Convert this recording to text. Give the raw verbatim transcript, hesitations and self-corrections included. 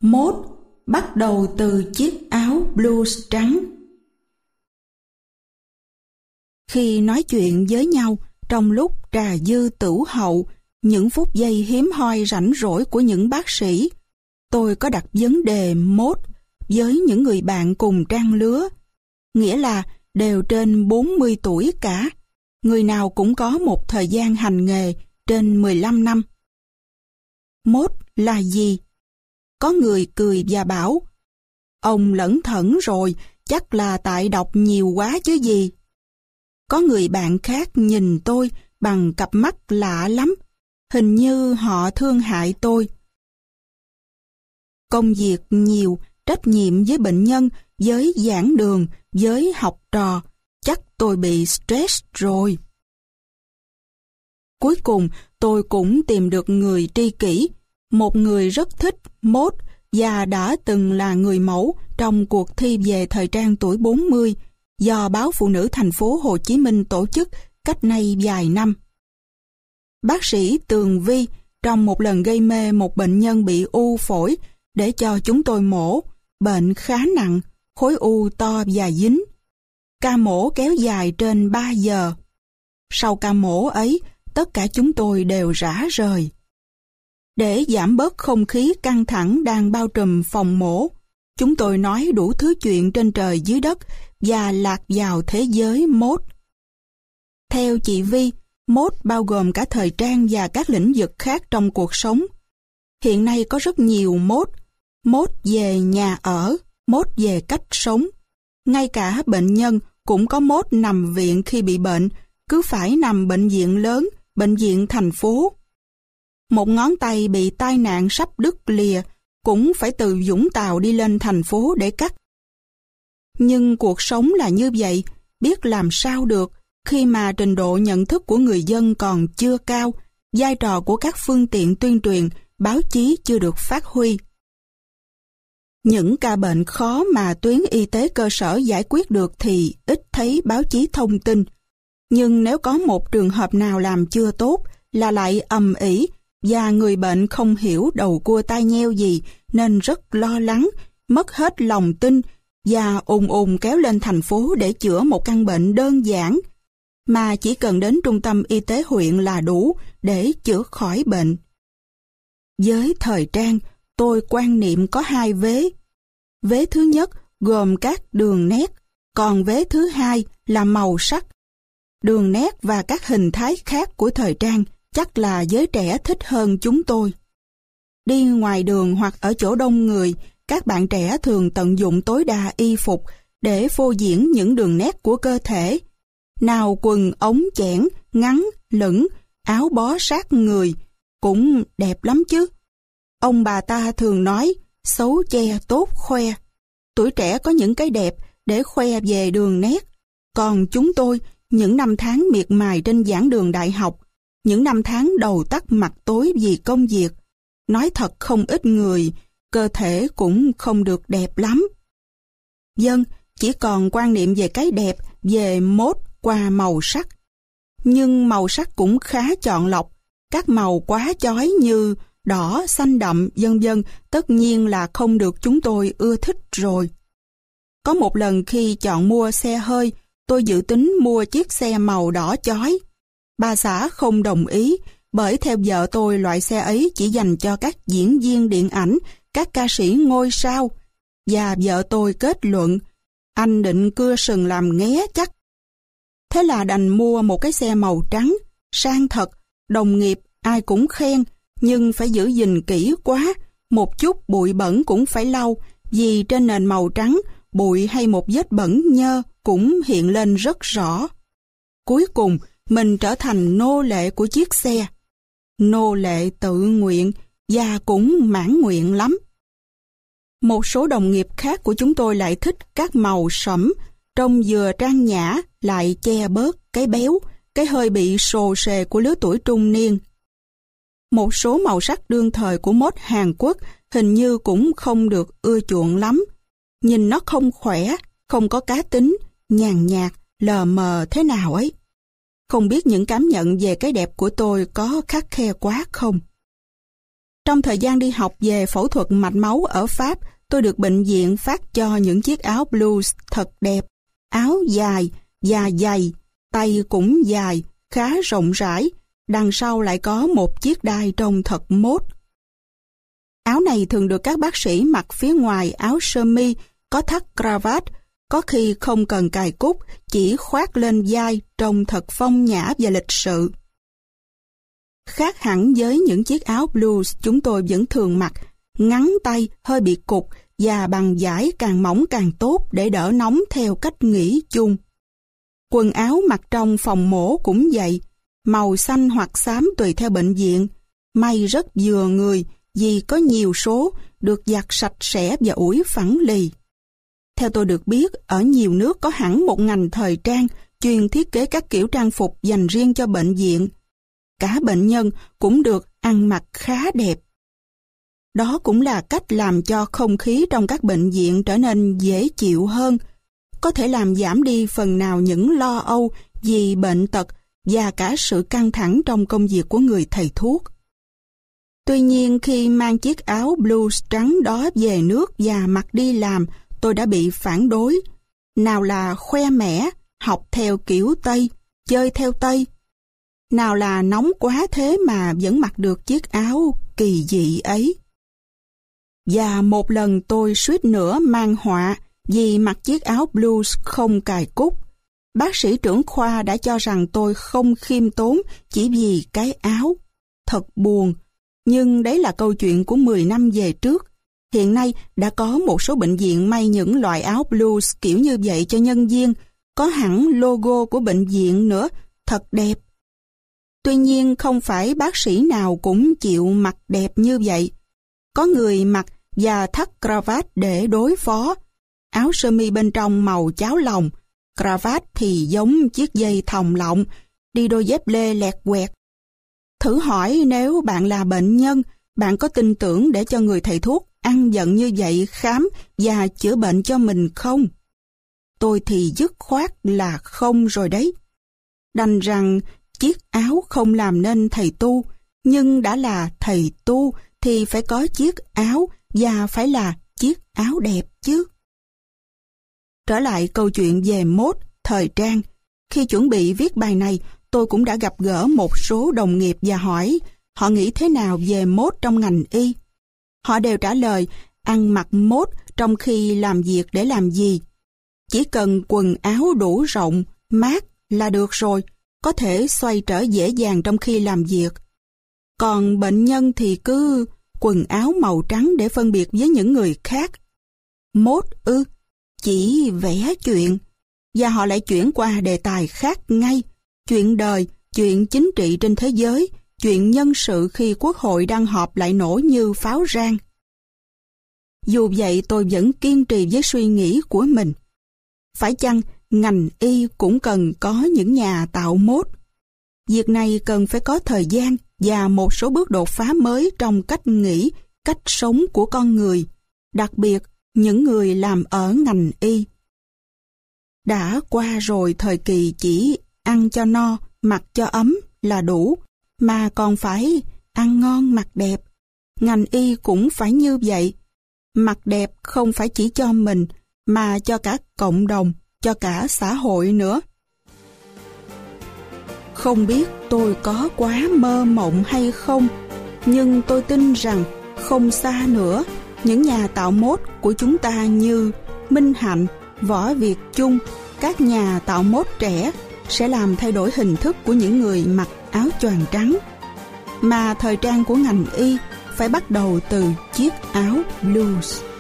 Mốt bắt đầu từ chiếc áo blues trắng. Khi nói chuyện với nhau trong lúc trà dư tửu hậu, những phút giây hiếm hoi rảnh rỗi của những bác sĩ, tôi có đặt vấn đề mốt với những người bạn cùng trang lứa, nghĩa là đều trên bốn mươi tuổi cả, người nào cũng có một thời gian hành nghề trên mười lăm năm. Mốt là gì? Có người cười và bảo, ông lẩn thẩn rồi, chắc là tại đọc nhiều quá chứ gì. Có người bạn khác nhìn tôi bằng cặp mắt lạ lắm, hình như họ thương hại tôi. Công việc nhiều, trách nhiệm với bệnh nhân, với giảng đường, với học trò, chắc tôi bị stress rồi. Cuối cùng tôi cũng tìm được người tri kỷ, một người rất thích mốt và đã từng là người mẫu trong cuộc thi về thời trang tuổi bốn mươi do Báo Phụ Nữ Thành phố Hồ Chí Minh tổ chức cách nay vài năm. Bác sĩ Tường Vi trong một lần gây mê một bệnh nhân bị u phổi để cho chúng tôi mổ, bệnh khá nặng, khối u to và dính. Ca mổ kéo dài trên ba giờ. Sau ca mổ ấy, tất cả chúng tôi đều rã rời. Để giảm bớt không khí căng thẳng đang bao trùm phòng mổ, chúng tôi nói đủ thứ chuyện trên trời dưới đất và lạc vào thế giới mốt. Theo chị Vi, mốt bao gồm cả thời trang và các lĩnh vực khác trong cuộc sống. Hiện nay có rất nhiều mốt, mốt về nhà ở, mốt về cách sống. Ngay cả bệnh nhân cũng có mốt nằm viện khi bị bệnh, cứ phải nằm bệnh viện lớn, bệnh viện thành phố. Một ngón tay bị tai nạn sắp đứt lìa, cũng phải từ Vũng Tàu đi lên thành phố để cắt. Nhưng cuộc sống là như vậy, biết làm sao được khi mà trình độ nhận thức của người dân còn chưa cao, vai trò của các phương tiện tuyên truyền, báo chí chưa được phát huy. Những ca bệnh khó mà tuyến y tế cơ sở giải quyết được thì ít thấy báo chí thông tin. Nhưng nếu có một trường hợp nào làm chưa tốt là lại ầm ĩ và người bệnh không hiểu đầu cua tai nheo gì nên rất lo lắng, mất hết lòng tin và ùn ùn kéo lên thành phố để chữa một căn bệnh đơn giản mà chỉ cần đến trung tâm y tế huyện là đủ để chữa khỏi bệnh. Với thời trang, tôi quan niệm có hai vế. Vế thứ nhất gồm các đường nét, còn vế thứ hai là màu sắc. Đường nét và các hình thái khác của thời trang chắc là giới trẻ thích hơn chúng tôi. Đi ngoài đường hoặc ở chỗ đông người, các bạn trẻ thường tận dụng tối đa y phục để phô diễn những đường nét của cơ thể. Nào quần ống chẽn, ngắn, lửng, áo bó sát người, cũng đẹp lắm chứ. Ông bà ta thường nói, xấu che tốt khoe. Tuổi trẻ có những cái đẹp để khoe về đường nét. Còn chúng tôi, những năm tháng miệt mài trên giảng đường đại học, những năm tháng đầu tắt mặt tối vì công việc, nói thật không ít người, cơ thể cũng không được đẹp lắm. Dân chỉ còn quan niệm về cái đẹp, về mốt qua màu sắc. Nhưng màu sắc cũng khá chọn lọc, các màu quá chói như đỏ, xanh đậm, vân vân tất nhiên là không được chúng tôi ưa thích rồi. Có một lần khi chọn mua xe hơi, tôi dự tính mua chiếc xe màu đỏ chói. Bà xã không đồng ý, bởi theo vợ tôi loại xe ấy chỉ dành cho các diễn viên điện ảnh, các ca sĩ ngôi sao. Và vợ tôi kết luận, anh định cưa sừng làm nghé chắc. Thế là đành mua một cái xe màu trắng, sang thật, đồng nghiệp ai cũng khen, nhưng phải giữ gìn kỹ quá, một chút bụi bẩn cũng phải lau, vì trên nền màu trắng, bụi hay một vết bẩn nhơ cũng hiện lên rất rõ. Cuối cùng, mình trở thành nô lệ của chiếc xe. Nô lệ tự nguyện và cũng mãn nguyện lắm. Một số đồng nghiệp khác của chúng tôi lại thích các màu sẫm, trông vừa trang nhã lại che bớt cái béo, cái hơi bị sồ sề của lứa tuổi trung niên. Một số màu sắc đương thời của mốt Hàn Quốc hình như cũng không được ưa chuộng lắm. Nhìn nó không khỏe, không có cá tính, nhàn nhạt, lờ mờ thế nào ấy. Không biết những cảm nhận về cái đẹp của tôi có khắt khe quá không? Trong thời gian đi học về phẫu thuật mạch máu ở Pháp, tôi được bệnh viện phát cho những chiếc áo blues thật đẹp. Áo dài, da dày, tay cũng dài, khá rộng rãi. Đằng sau lại có một chiếc đai trông thật mốt. Áo này thường được các bác sĩ mặc phía ngoài áo sơ mi, có thắt cravat, có khi không cần cài cúc, chỉ khoác lên vai trông thật phong nhã và lịch sự. Khác hẳn với những chiếc áo blues chúng tôi vẫn thường mặc, ngắn tay, hơi bị cục và bằng vải càng mỏng càng tốt để đỡ nóng theo cách nghĩ chung. Quần áo mặc trong phòng mổ cũng vậy, màu xanh hoặc xám tùy theo bệnh viện, may rất vừa người vì có nhiều số, được giặt sạch sẽ và ủi phẳng lì. Theo tôi được biết, ở nhiều nước có hẳn một ngành thời trang chuyên thiết kế các kiểu trang phục dành riêng cho bệnh viện. Cả bệnh nhân cũng được ăn mặc khá đẹp. Đó cũng là cách làm cho không khí trong các bệnh viện trở nên dễ chịu hơn, có thể làm giảm đi phần nào những lo âu vì bệnh tật và cả sự căng thẳng trong công việc của người thầy thuốc. Tuy nhiên khi mang chiếc áo blues trắng đó về nước và mặc đi làm, tôi đã bị phản đối. Nào là khoe mẽ, học theo kiểu Tây, chơi theo Tây. Nào là nóng quá thế mà vẫn mặc được chiếc áo kỳ dị ấy. Và một lần tôi suýt nữa mang họa vì mặc chiếc áo blues không cài cúc. Bác sĩ trưởng khoa đã cho rằng tôi không khiêm tốn chỉ vì cái áo. Thật buồn, nhưng đấy là câu chuyện của mười năm về trước. Hiện nay đã có một số bệnh viện may những loại áo blues kiểu như vậy cho nhân viên, có hẳn logo của bệnh viện nữa, thật đẹp. Tuy nhiên không phải bác sĩ nào cũng chịu mặc đẹp như vậy. Có người mặc và thắt cravat để đối phó. Áo sơ mi bên trong màu cháo lòng, cravat thì giống chiếc dây thòng lọng, đi đôi dép lê lẹt quẹt. Thử hỏi nếu bạn là bệnh nhân, bạn có tin tưởng để cho người thầy thuốc ăn giận như vậy khám và chữa bệnh cho mình không? Tôi thì dứt khoát là không rồi đấy. Đành rằng chiếc áo không làm nên thầy tu, nhưng đã là thầy tu thì phải có chiếc áo và phải là chiếc áo đẹp chứ. Trở lại câu chuyện về mốt, thời trang. Khi chuẩn bị viết bài này, tôi cũng đã gặp gỡ một số đồng nghiệp và hỏi họ nghĩ thế nào về mốt trong ngành y. Họ đều trả lời ăn mặc mốt trong khi làm việc để làm gì. Chỉ cần quần áo đủ rộng, mát là được rồi, có thể xoay trở dễ dàng trong khi làm việc. Còn bệnh nhân thì cứ quần áo màu trắng để phân biệt với những người khác. Mốt ư, chỉ vẽ chuyện. Và họ lại chuyển qua đề tài khác ngay. Chuyện đời, chuyện chính trị trên thế giới, chuyện nhân sự khi quốc hội đang họp lại nổ như pháo rang. Dù vậy tôi vẫn kiên trì với suy nghĩ của mình. Phải chăng ngành y cũng cần có những nhà tạo mốt? Việc này cần phải có thời gian và một số bước đột phá mới trong cách nghĩ, cách sống của con người, đặc biệt những người làm ở ngành y. Đã qua rồi thời kỳ chỉ ăn cho no, mặc cho ấm là đủ, mà còn phải ăn ngon mặc đẹp. Ngành y cũng phải như vậy. Mặc đẹp không phải chỉ cho mình, mà cho cả cộng đồng, cho cả xã hội nữa. Không biết tôi có quá mơ mộng hay không, nhưng tôi tin rằng không xa nữa, những nhà tạo mốt của chúng ta như Minh Hạnh, Võ Việt Chung, các nhà tạo mốt trẻ sẽ làm thay đổi hình thức của những người mặc áo choàng trắng. Mà thời trang của ngành y phải bắt đầu từ chiếc áo blues.